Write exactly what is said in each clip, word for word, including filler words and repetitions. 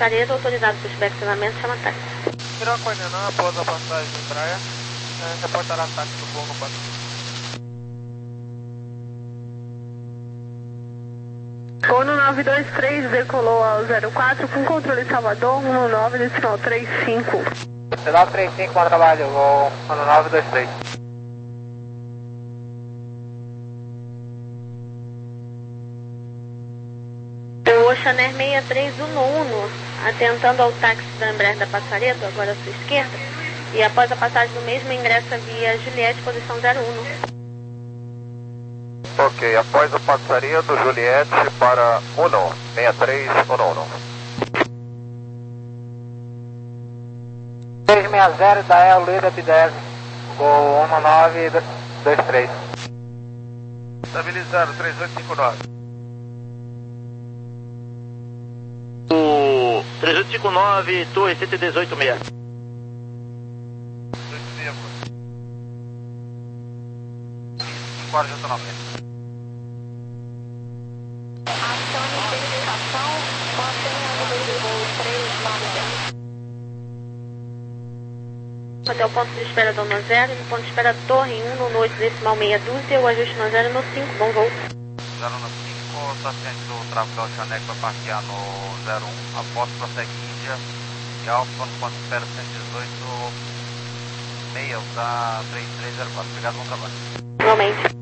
Passaredo, autorizado por inspecionamento, chama táxi. Piraquanã, após a passagem de praia, é, reportará táxi do voo no quatro. Ono nove dois três decolou ao zero quatro com controle Salvador, um nove, decimal trinta e cinco. nove três cinco, bom trabalho, voo Ono nove dois três. Oceaner sessenta e três Uno, atentando ao táxi da Embraer da Passaredo, agora à sua esquerda, e após a passagem do mesmo ingressa via Juliette, posição zero um. Ok, após a passaria do Juliette para Uno, sessenta e três Uno Uno. três seis zero da El Lida Pidez, voo Ono nove dois três. Estabilizado, três oito cinco nove. O três oito cinco nove, Torre cento e dezoito seis. Agora já estou na frente. Ação de verificação, mantenha o número de voo três nove zero. Até o ponto de espera do Ono zero, no ponto de espera Torre em um no oito decimal meia dúzia, o ajuste no zero no cinco, bom voo. zero no cinco, está ciente do tráfego da Oceanex para parquear no zero um, após prossegue Índia e Alfa no ponto de espera cento e dezoito meia, da três três zero quatro. Obrigado, bom trabalho. Igualmente.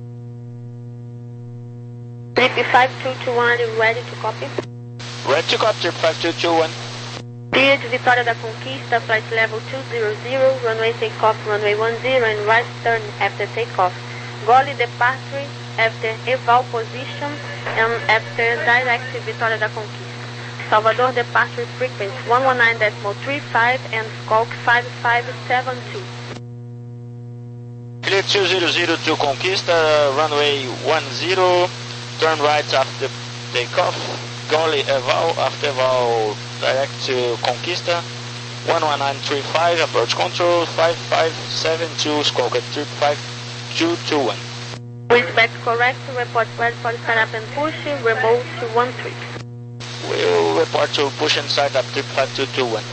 Trip five two two one, are you ready to copy? Red to cop, trip five two two one. Clear de Vitória da Conquista, flight level two zero zero, runway takeoff, runway one zero, and right turn after takeoff. Gole departure after eval position and after direct Vitória da Conquista. Salvador departure frequency one one nine decimal three five and squawk five five seven two. Clear two zero zero to Conquista, runway one zero, turn right after takeoff. Gole eval, after eval direct to Conquista, one one nine three five, approach control, five five seven two, squawk at trip five two two one. Respect correct, report cleared for startup and push, remote one three. We'll report to push inside up trip five two two one.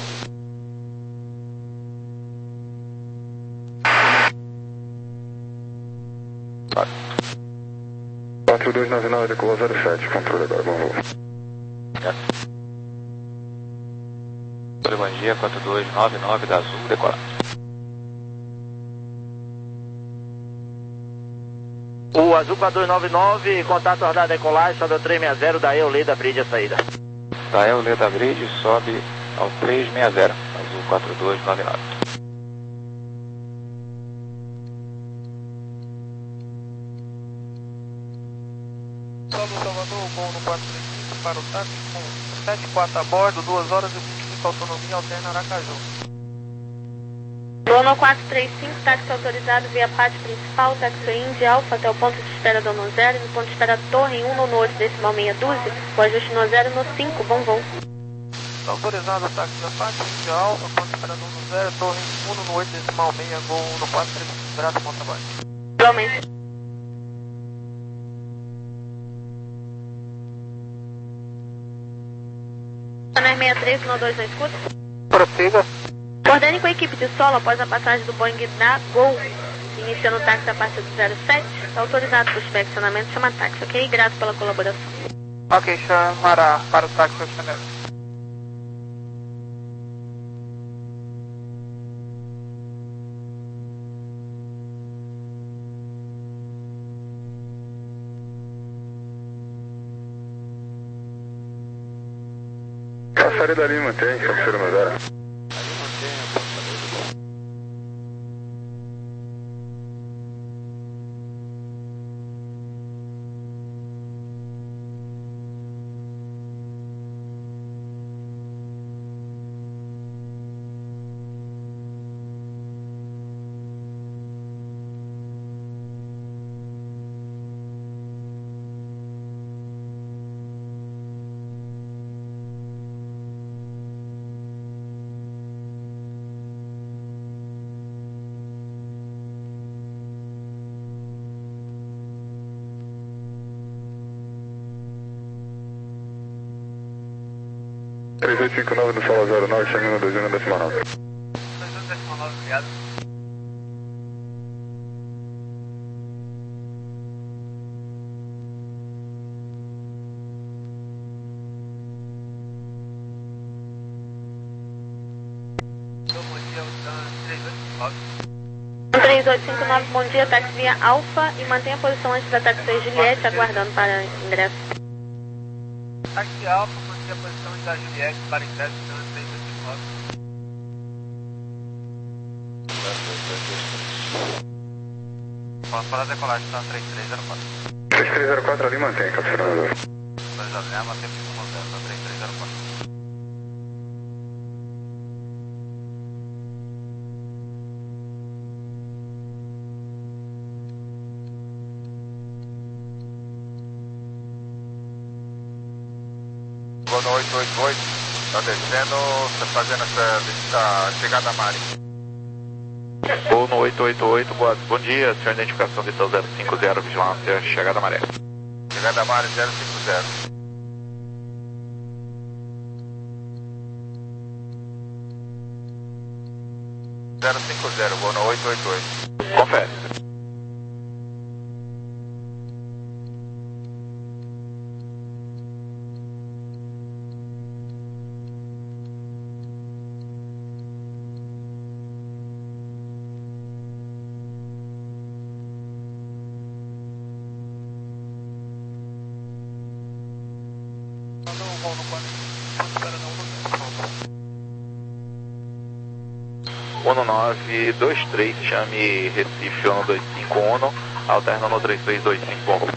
quatro dois nove nove, decolou zero sete, controle agora, bom voo. Bom dia, quatro dois nove nove da Azul, decolar. O Azul quatro dois nove nove, contato rodada decolagem, sobe ao três seis zero da Euleda Bridge a saída. Da Euleda Bridge, sobe ao três seis zero, Azul quatro dois nove nove. Salve Salvador, voo no quatro três cinco para o táxi com sete quatro a bordo, duas horas e vinte e cinco autonomia, alterna Aracaju. Ono quatro três cinco, táxi autorizado via pátio principal, táxi Índia Alfa até o ponto de espera do Ono zero, no ponto de espera Torre em um no oito decimal meia dúzia, o ajuste no zero no cinco, bom voo. Está autorizado o táxi da pátio Índia Alfa, ponto de espera do Ono zero, Torre em um no oito decimal meia, voo no quatro três cinco, grato, bom trabalho. Igualmente. Oceaner sessenta e três, um dois na escuta. Prossiga. Coordene com a equipe de solo após a passagem do Boeing da Gol, iniciando o táxi a partir do zero sete, autorizado por inspecionamento, chama táxi, ok? Grato pela colaboração. Ok, chamará para o táxi Oceanex. Passaredo ali, mantém, Passaredo Madara. três oito cinco nove no sala zero nove, chegando no dois um decimal nove. dois um decimal nove, obrigado. três oito cinco nove, bom dia, táxi via Alfa e mantenha a posição antes da táxi seis Juliette, aguardando para ingresso. Táxi Alfa, mantenha a posição antes da Juliette para ingresso, três oito cinco nove. Posso para a decolagem, está três três zero quatro. três três zero quatro ali, mantém, capturando. dois a zero, mantém posição zero, está três três zero quatro. Gono oito oito oito, está descendo, está fazendo essa visita chegada a Mari. Gono oito oito oito, boa, bom dia, senhor, identificação de zero cinco zero, vigilância, chegada a Maré. Chegada a Maré zero cinco zero. zero cinco zero, Gono oito oito oito. Confere. um nove dois três, chame Recife um dois cinco um, alterna no três três dois cinco um.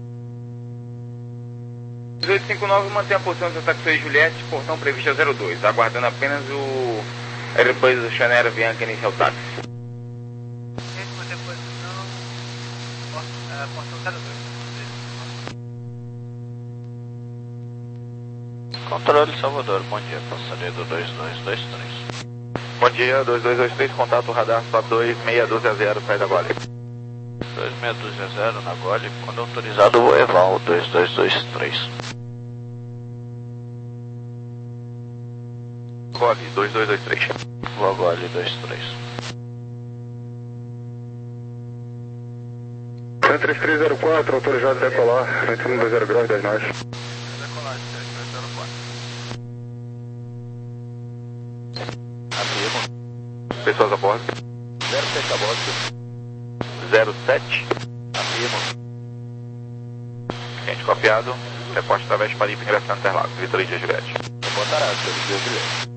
três oito cinco nove, mantém a posição do táxi seis Juliette, portão previsto a zero dois, aguardando apenas o Airbus do Chanel Avianca inicial táxi. Gente, mantém a posição, portão zero dois. Controle Salvador, bom dia, passageiro dois dois dois três. Bom dia, dois dois dois três, contato radar S A P dois seis um zero, sai da Gole. dois seis um zero na Gole, quando autorizado o Eval dois dois dois três. Gole dois dois dois três. Vou Gole dois três. três três zero quatro, autorizado a decolar, vinte e um zero graus, dez nós. Decolagem três três zero quatro. Pessoas a bordo. zero sete a bordo. zero sete. Afirmo. Cliente copiado. Reporte através de Paripe, ingressando Interlagos. Vitória de Juliette. Reportará, senhor de Juliette.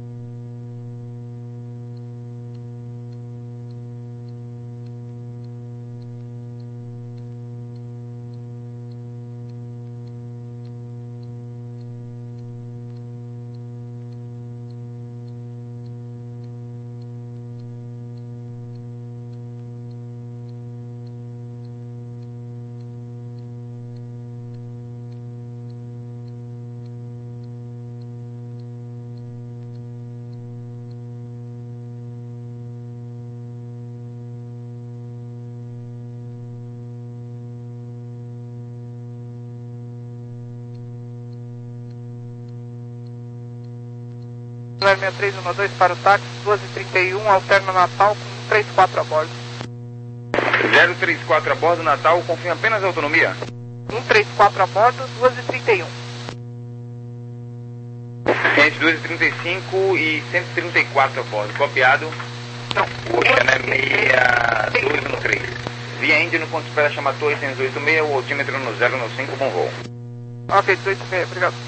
zero seis três um dois para o táxi, duas e trinta e um, alterna Natal com um três quatro a bordo. zero três quatro a bordo, Natal, confirma apenas a autonomia. um três quatro a bordo, duas e trinta e um. Entre duas e trinta e cinco e cento e trinta e quatro a bordo, copiado. Não. O Chanel seis dois um três. Via Índia no ponto de espera chamado oitocentos e oitenta e seis, o altímetro no zero nove cinco, bom voo. Ok, dezoito e seis, obrigado.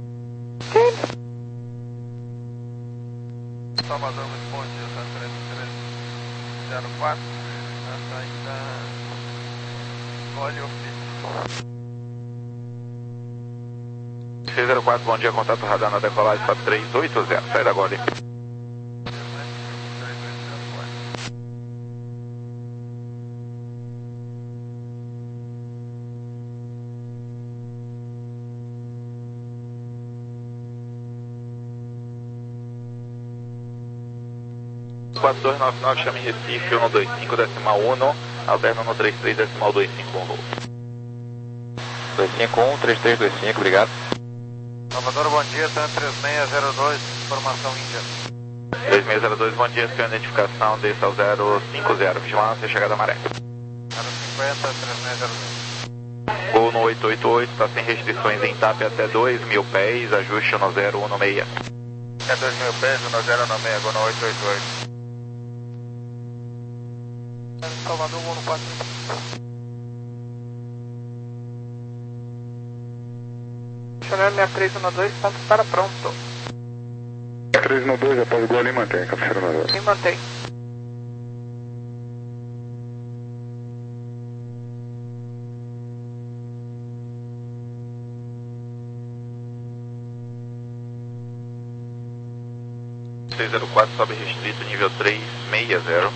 Salvador, muito bom dia, tá três três zero quatro, na saída Gole Ofício. seis zero quatro, bom dia, contato radar na decolagem S A P três oito zero, sai da Gole. quatro dois nove nove, chame Recife um dois cinco decimal um, alterna no três três decimal dois cinco um voo. dois cinco um, três três dois cinco, obrigado. Salvador, bom dia, T A M três seis zero dois, informação Índia. três seis zero dois, bom dia, senhor, identificação D S A zero cinco zero, vigilância, chegada maré. zero cinquenta, três seis zero dois. Gol no oito oito oito, está sem restrições em TAP até dois mil pés, ajuste no zero um seis. É dois mil pés, no zero um seis, gol no oito oito oito. Salvador, gol no quatro. Chanel sessenta e três doze, ponto para pronto. três um dois, após o gol ali, mantém, cabeceira na zero. Sim, mantém. seis zero quatro, sobe restrito, nível três seis zero.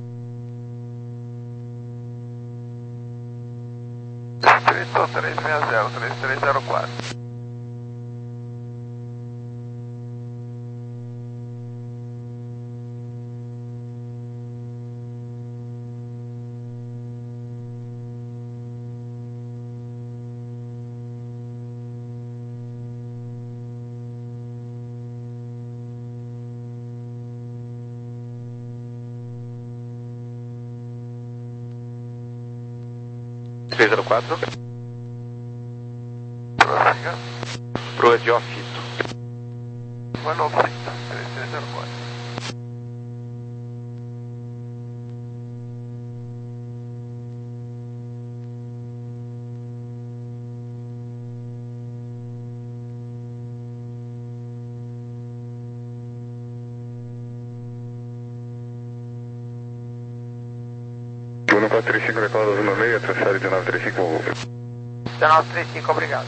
Restrito três seis zero, três três zero quatro. três zero quatro. Prossiga. Proa de ofito. Manofito, três três zero quatro. Bruno quatro três cinco, decola doze no meio, transfere de nove três cinco, voo. nove três cinco, obrigado.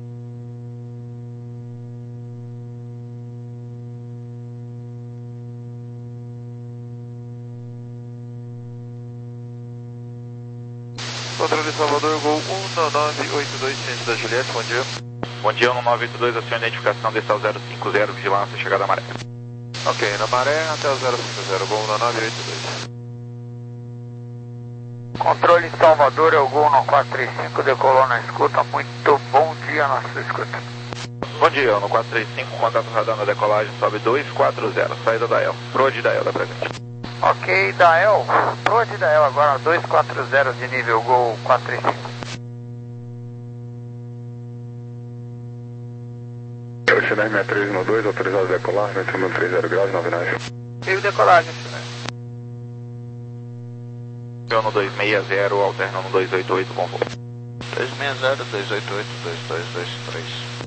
Controle Salvador, gol um nove oito dois, ciência da Juliette, bom dia. Bom dia, um nove oito dois, aciona identificação D S A zero cinco zero, vigilância, chegada à maré. Ok, na maré até o zero cinco zero, gol um nove oito dois. Controle Salvador, é o gol no quatro três cinco, decolou na escuta, muito bom dia na sua escuta. Bom dia, no quatro três cinco, contato radar na decolagem, sobe dois quatro zero, saída da El, proa de Dael da presente. Ok, Dael, proa de Dael agora, dois quatro zero de nível, gol quatro três cinco. Chanel sessenta e três um dois, autorizado a decolar, vento no três zero graus, nove nove. Teve decolagem, Chanel. No dois seis zero, alterna no dois oito oito com voo. dois seis zero, dois oito oito, dois dois dois três.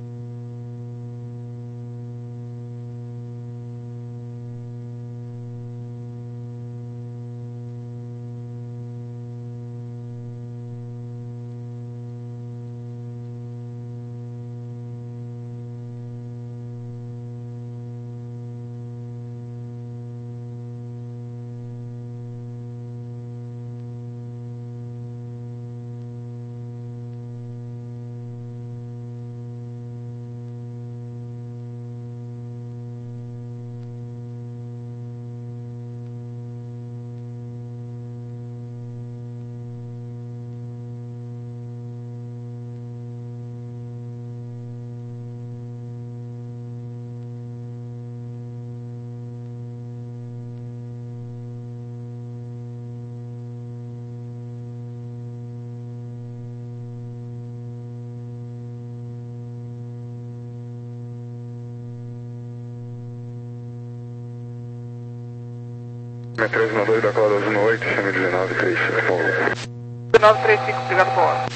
sessenta e três um dois, decola doze no oito, chama dezenove três cinco, voo. nove três cinco, obrigado por hora.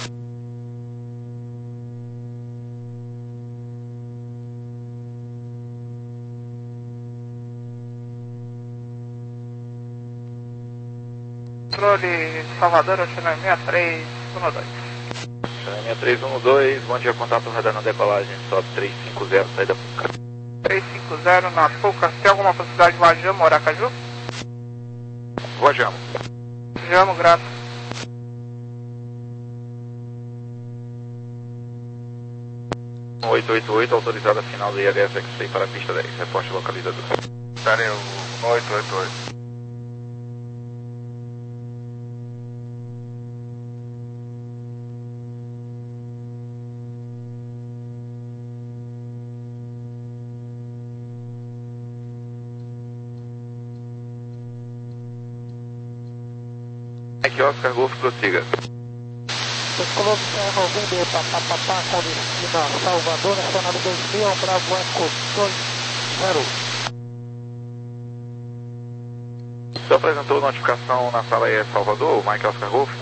Controle Salvador, eu chamo sessenta e três um dois. sessenta e três um dois, bom dia, contato radar na decolagem, sobe três cinco zero, saída Puca. três cinco zero na Puca, tem alguma possibilidade de Vajamo ou Aracaju? Vajamo. Vajamo, graças. oito oito oito, autorizada final do I H S X-Ray para a pista dez, reporte localizador. Estarei o oito oito oito. Mike Oscar Golf, prossiga. Decolou Serra November, papapá, com destino a Salvador, nacional dois mil, Bravo Eco dois zero. Você apresentou notificação na sala E Salvador, Mike Oscar Golf?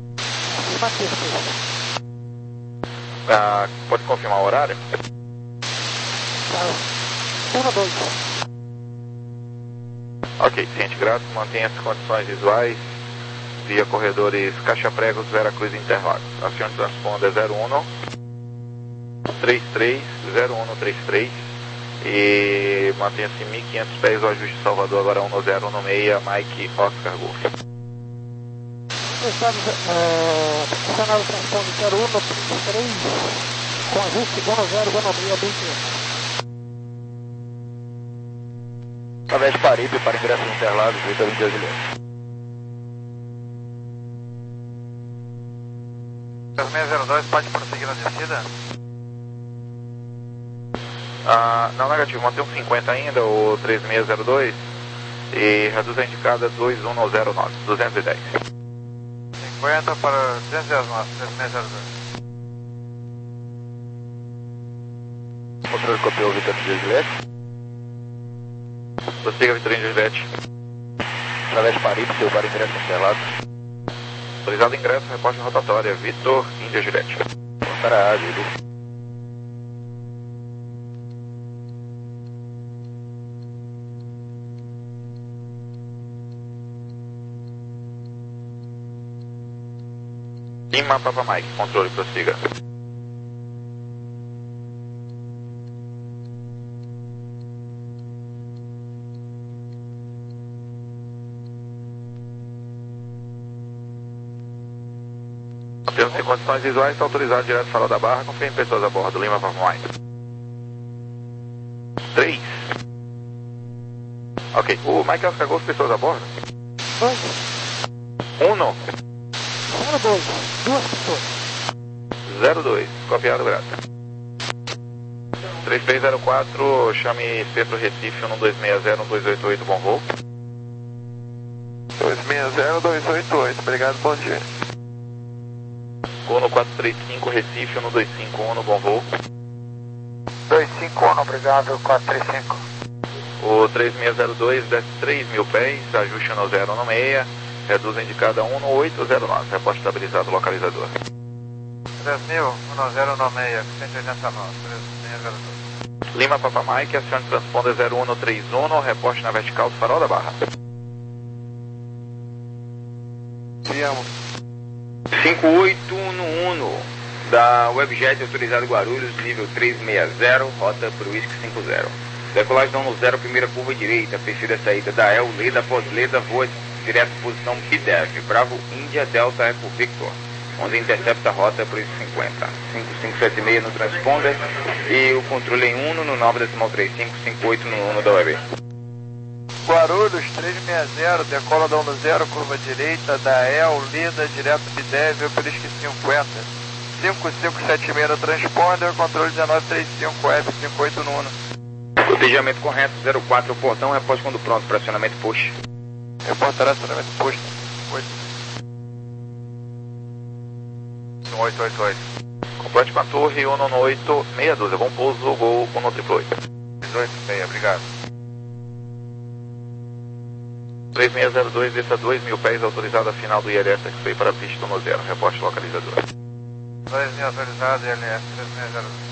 Ah, pode confirmar o horário? um, dois. Ok, ciente grato, mantenha as condições visuais via corredores Caixa Pregos, Vera Cruz e Interlagos. Acione transponder zero um três três zero um três três e mantenha-se mil e quinhentos pés, o ajuste de Salvador agora um zero um seis, Mike Oscar Golf. Estamos, é, canal transponder zero um três três com ajuste um zero um seis, vinte. Através de Paribe para ingresso em Interlagos, Vitor vinte e dois Juliette. três seis zero dois, pode prosseguir na descida? Ah, não, negativo, mantém um cinquenta ainda, o três seis zero dois, e reduz a indicada dois um zero nove, duzentos e dez. cinquenta para duzentos e dez nove, três seis zero dois. Controle copiou Vitor vinte e dois Juliette. Prossiga, Vitorino Juliette. Através de Paribe, seu para ingresso em Interlagos. Autorizado ingresso, reporte rotatória, Vitor Índia Juliette. Para a área, Lima Papa Mike, controle, prossiga. Temos em condições visuais, está autorizado direto de Sala da Barra, confirme pessoas a bordo, Lima Papa Mike. três. Ok, o Mike Oscar Golf, pessoas a bordo? dois. um. zero dois, duas pessoas. zero dois, copiado, grato. três três zero quatro, chame Centro Recife um dois seis zero um dois oito oito, bom voo. dois seis zero dois oito oito, obrigado, bom dia. Uno quatro três cinco, Recife um dois cinco um, bom voo. dois cinco um, obrigado, quatro três cinco. O três seis zero dois desce três mil pés, ajuste no zero um seis, reduz a indicada um oito zero nove, reporte estabilizado localizador. três mil, um zero um seis, cento e oitenta e nove, três seis zero dois. Lima Papa Mike, acione transponder zero um três um, reporte na vertical do Farol da Barra. Viemos. cinco oito um um da Webjet autorizado Guarulhos, nível três seis zero, rota para o Whisky cinco zero. Decolagem no zero, primeira curva direita, perfil da saída da El, Leda, pós-Leda, voa direto posição B D E V, Bravo, Índia, Delta, Eco, Victor, onde intercepta a rota para o Whisky cinquenta. cinco cinco sete seis no transponder e o controle em um no nove decimal trinta e cinco, cinco oito no um da Web. Guarulhos, três seis zero, decola da um zero, curva direita, da El, Lida, direto B D E V, Perisque cinquenta. cinco cinco sete seis no transponder, controle dezenove trinta e cinco, F cinquenta e oito no um. Cotejamento correto, zero quatro, portão, repórte quando pronto, pressionamento push. Reportará acionamento push. oito oito oito. Complete com a torre um oito seis doze, bom pouso, Gol um triplo oito. dezoito seis, obrigado. três seis zero dois, desça dois mil pés, autorizado a final do I L S X-Ray para pista um zero, reporte localizador. dois mil autorizado, I L S três seis zero dois.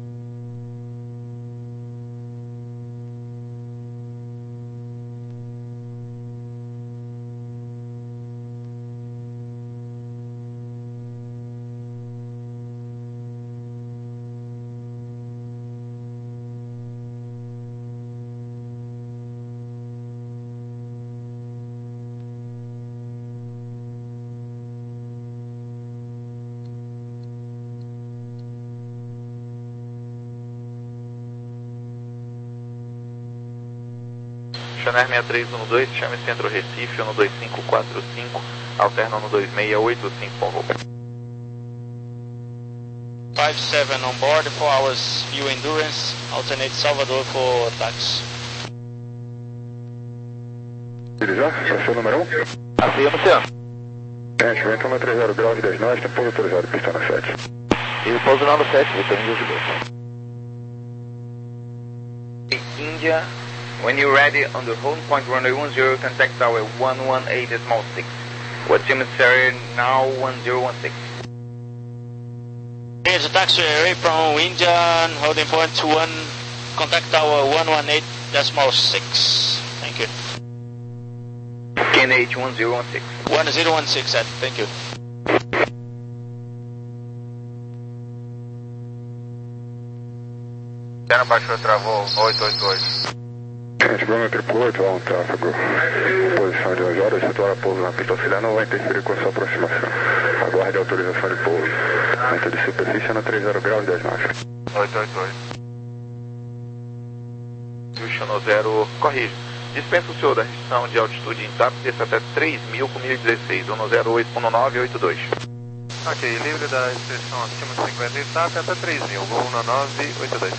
Channel seis três um dois, chame Centro Recife um dois cinco quatro cinco, alterna um dois seis oito cinco, bom voo. five seven on board, four hours fuel endurance, alternate Salvador for taxi. Ele já? Achou o número um? Afirma, senhor. Gente, vento um três zero graus dez nós, tem pouso autorizado, pista na sete. E pouso na sete, Vitor Índia Julieta. India, when you're ready on the home point runway one zero, contact tower one one eight point six. What's your necessary now one zero one six? Here's a taxi array from Indian, holding point to one, contact tower one one eight point six. Thank you. K N H one zero one six. one zero one six, Ed. Thank you. Sena baixou, travou oito oito oito. Gente, Bruno triplo oito, há um tráfego. Posição de onze horas, situar pouso na pista auxiliar não vai interferir com a sua aproximação. Aguarde a autorização de pouso. Vento de superfície no três zero graus dez nós. oito oito oito. Houston no zero, corrige. Dispensa o senhor da restrição de altitude em TAP, desça até três mil com mil e dezesseis, um zero oito um nove oito dois. Ok, livre da restrição acima de cinquenta em TAP até três mil, um nove oito dois.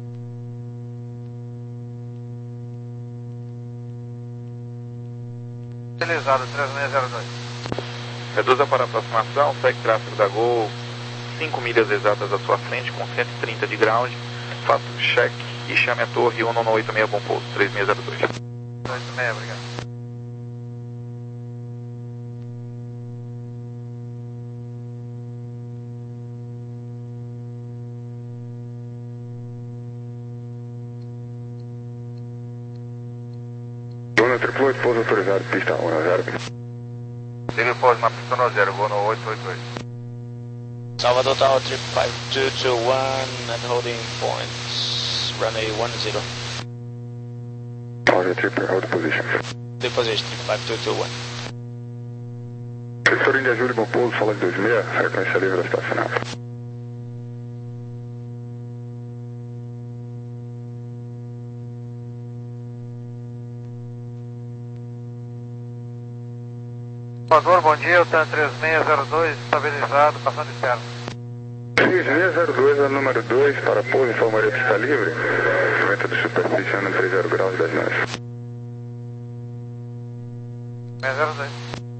Utilizado três seis zero dois. Reduza para aproximação, segue tráfego da Gol, cinco milhas exatas à sua frente, com cento e trinta de ground. Faça o check e chame a torre um nove oito seis, bom pouso, três seis zero dois. oito seis, obrigado. Bruno triplo oito, pouso autorizado, pista um zero. Siga pouso na pista no zero, vou no oito oito oito. Salvador Tower trip five two two one and holding points runway one zero. Roger, trip, hold position. The position five two two one. Vitor Índia Júlio, bom pouso, sala de dois seis, frequência livre estacionada. Salvador, bom dia, o TAN três seis zero dois, estabilizado, passando externo. três seis zero dois é o número dois, para pouso, informaria pista livre. Vento de superfície no três zero graus dez nós. seis zero dois.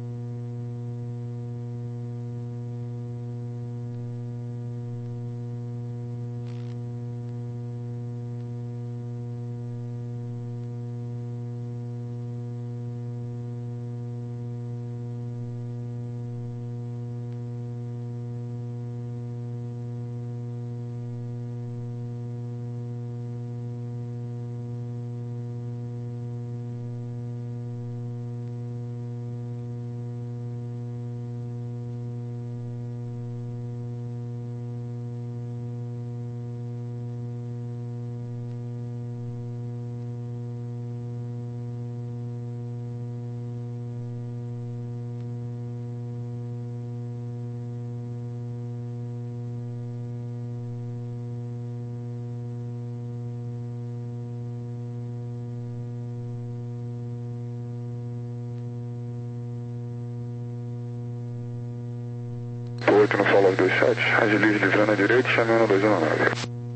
oito no solo dois sete, agilize livrando à direita e chame um dois um nove.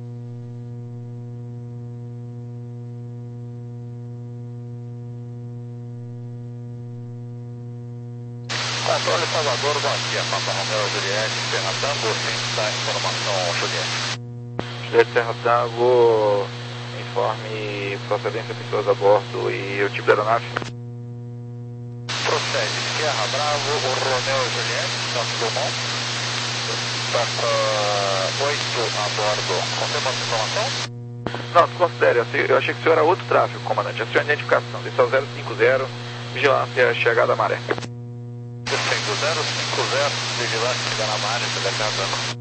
Controle Salvador, bom dia, Papa Romeo Juliette, Serra Tango, sem da informação, Juliette. Juliette Serra Tango, informe procedência de pessoas a bordo e o tipo da aeronave. Procede, Serra Bravo, o Romeo Juliette, está tudo bom? Passa oito a bordo, confirma essa informação? Não, desconsidere, eu achei que o senhor era outro tráfego, comandante. A sua identificação, desse é o zero cinco zero, vigilância chegada à maré. zero cinco zero, vigilância chegada à maré, você deve estar.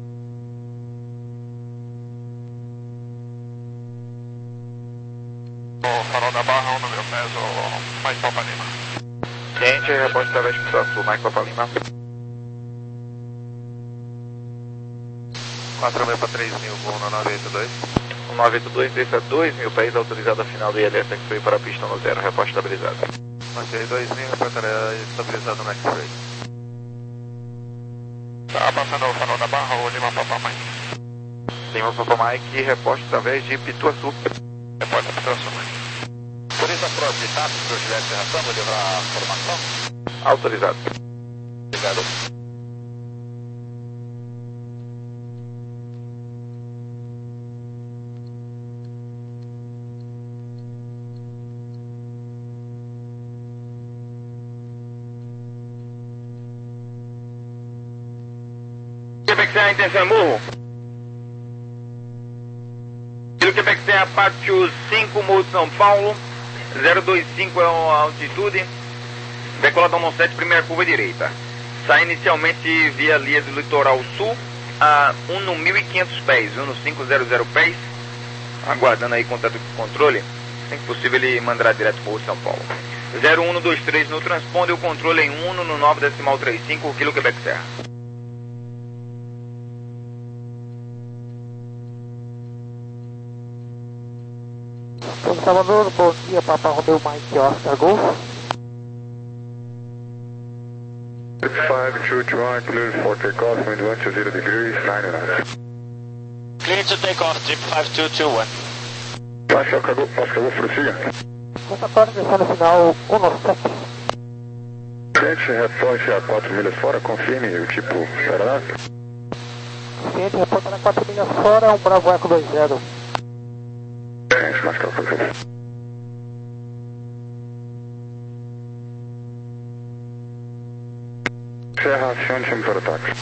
O farol da barra, um número peso, Mike Papa Lima. Cliente, reporte através de Pista Sul, Mike Papa Lima. quatro mil para três mil, voo no nove oito dois. O nove oito dois, desce a dois mil pés, autorizado a final do I L S X-Ray para a pista no zero, reporte estabilizado. Ok, dois mil, estabilizado no X-Ray. Tá passando o farol da barra, o Lima Papa Mike. Lima Papa Mike, reporte através de Pituaçu. Reporte Pituaçu, Mike. Por isso a prova de TAP para o Juliette Serra Tango, levar a formação? Autorizado. Obrigado. Quebec Serra, intenção é morro. Quebec Serra, pátio cinco, Morro de São Paulo, zero dois cinco é a altitude, decoladão no sete, primeira curva direita. Sai inicialmente via linha do litoral sul a um no mil e quinhentos pés, um no quinhentos pés, aguardando aí contato com o controle, assim que possível ele mandará direto para o Morro de São Paulo. zero um dois três no transponder, o controle em um no nove decimal trinta e cinco, Kilo Quebec Serra. Salvador, bom dia, Papa Romeo Mike Oscar Golf. five two two one, clear for takeoff, wind one two zero degrees, nine nine. Clear to take off, trip five two two one. Oscar Golf, Oscar Golf, prossiga. Contatório, descendo final um nove sete. Cliente, reporte a quatro milhas fora, confirme o tipo aeronave. Cliente, reportando a quatro milhas fora, um Bravo Eco dois zero. Cliente, mais calma. Serra, acione sempre para o táxi.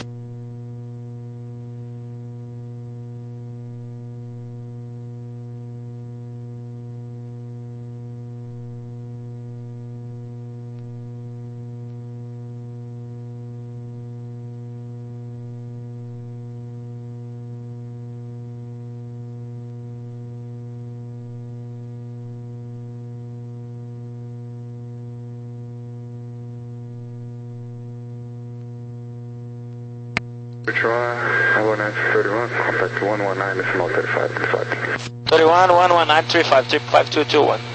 one one nine thirty-one, contact one one nine decimal thirty-five, thirty-five. thirty-one, one one nine three five, trip five two two one.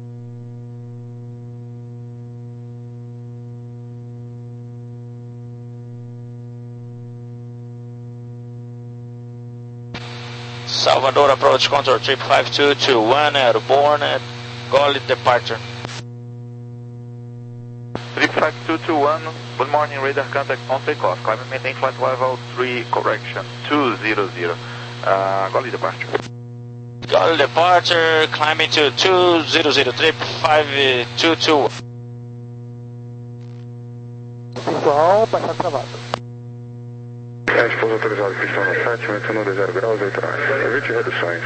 Salvador approach control, trip five two two one, airborne at Goli departure. Trip five two two one, good morning, radar contact on takeoff. Climb and maintain flight level three, correction, two zero zero. Uh, Goli departure. Goli departure, climbing to two zero zero, trip five two two one. Visual, baixar travado. É, esposa autorizado, pistão no sete, vento no zero graus, oito nove. Evite reduções.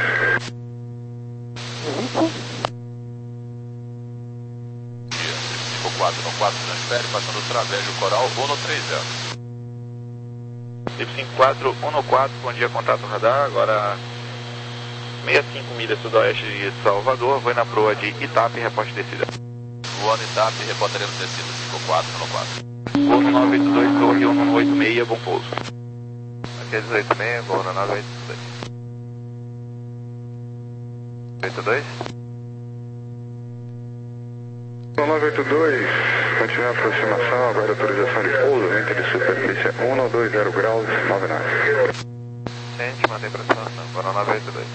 Evite. quatro no quatro, transfere, passando através do coral, um no três zero. Tipo cinco quatro, um no quatro, bom dia, contato radar, agora sessenta e cinco milhas sudoeste de Salvador, vai na proa de Itape, reporte descida. Voando Itape, reportaremos descida cinco quatro, um no quatro. Gol no nove oito dois, torre um no oito seis, bom pouso. Aqui é dezoito seis, gol no nove oito dois. oito dois? nove oito dois, continua a aproximação, agora autorização de pouso, vento de superfície um no dois zero graus, nove nove. Gente, mandei aproximação, agora nove oito dois.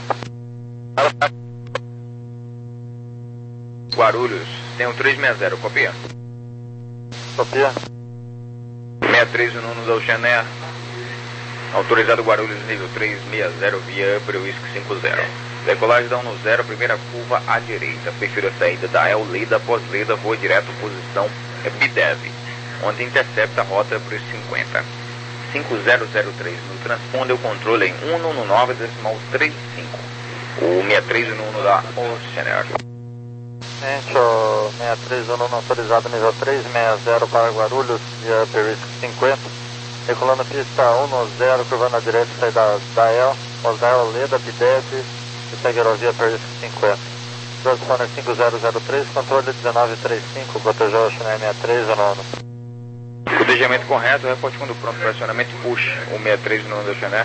Guarulhos, tem um três seis zero, copia? Copia. sessenta e três no Nuno da Oceané, autorizado Guarulhos nível três seis zero via Upper Whisky cinco zero. Decolagem dá um no zero, primeira curva à direita. Prefiro a saída da El Leda, após Leda, voa direto, posição B D E V, onde intercepta a rota para os cinquenta. cinco zero zero três no transponder, o controle em um no nove decimal trinta e cinco. O sessenta e três no Nuno da Oceaner. Gente, o sessenta e três no autorizado nível três seis zero para Guarulhos, via Upper Whisky cinquenta. Decolando pista um no zero, curvando à direita, saída da El, após da El Leda, B D E V. E segue aerovia Paris cinquenta. Transponder cinco zero zero três, controle dezenove trinta e cinco, cotejou China sessenta e três, o nono. Cotejamento correto, reporte quando pronto para acionamento, push, o sessenta e três no Nuno da Oceané.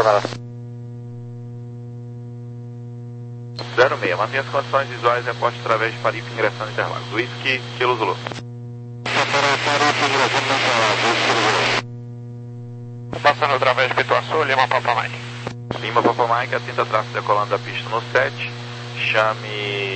zero seis, mantenha as condições visuais, reporte através de Paripe, ingressando Interlagos. Whisky, Kilo Zulu. Passando através de Pituaçu, Lima Papa Mike. Lima Papa Mike, atenta traço decolando da pista no sete, chame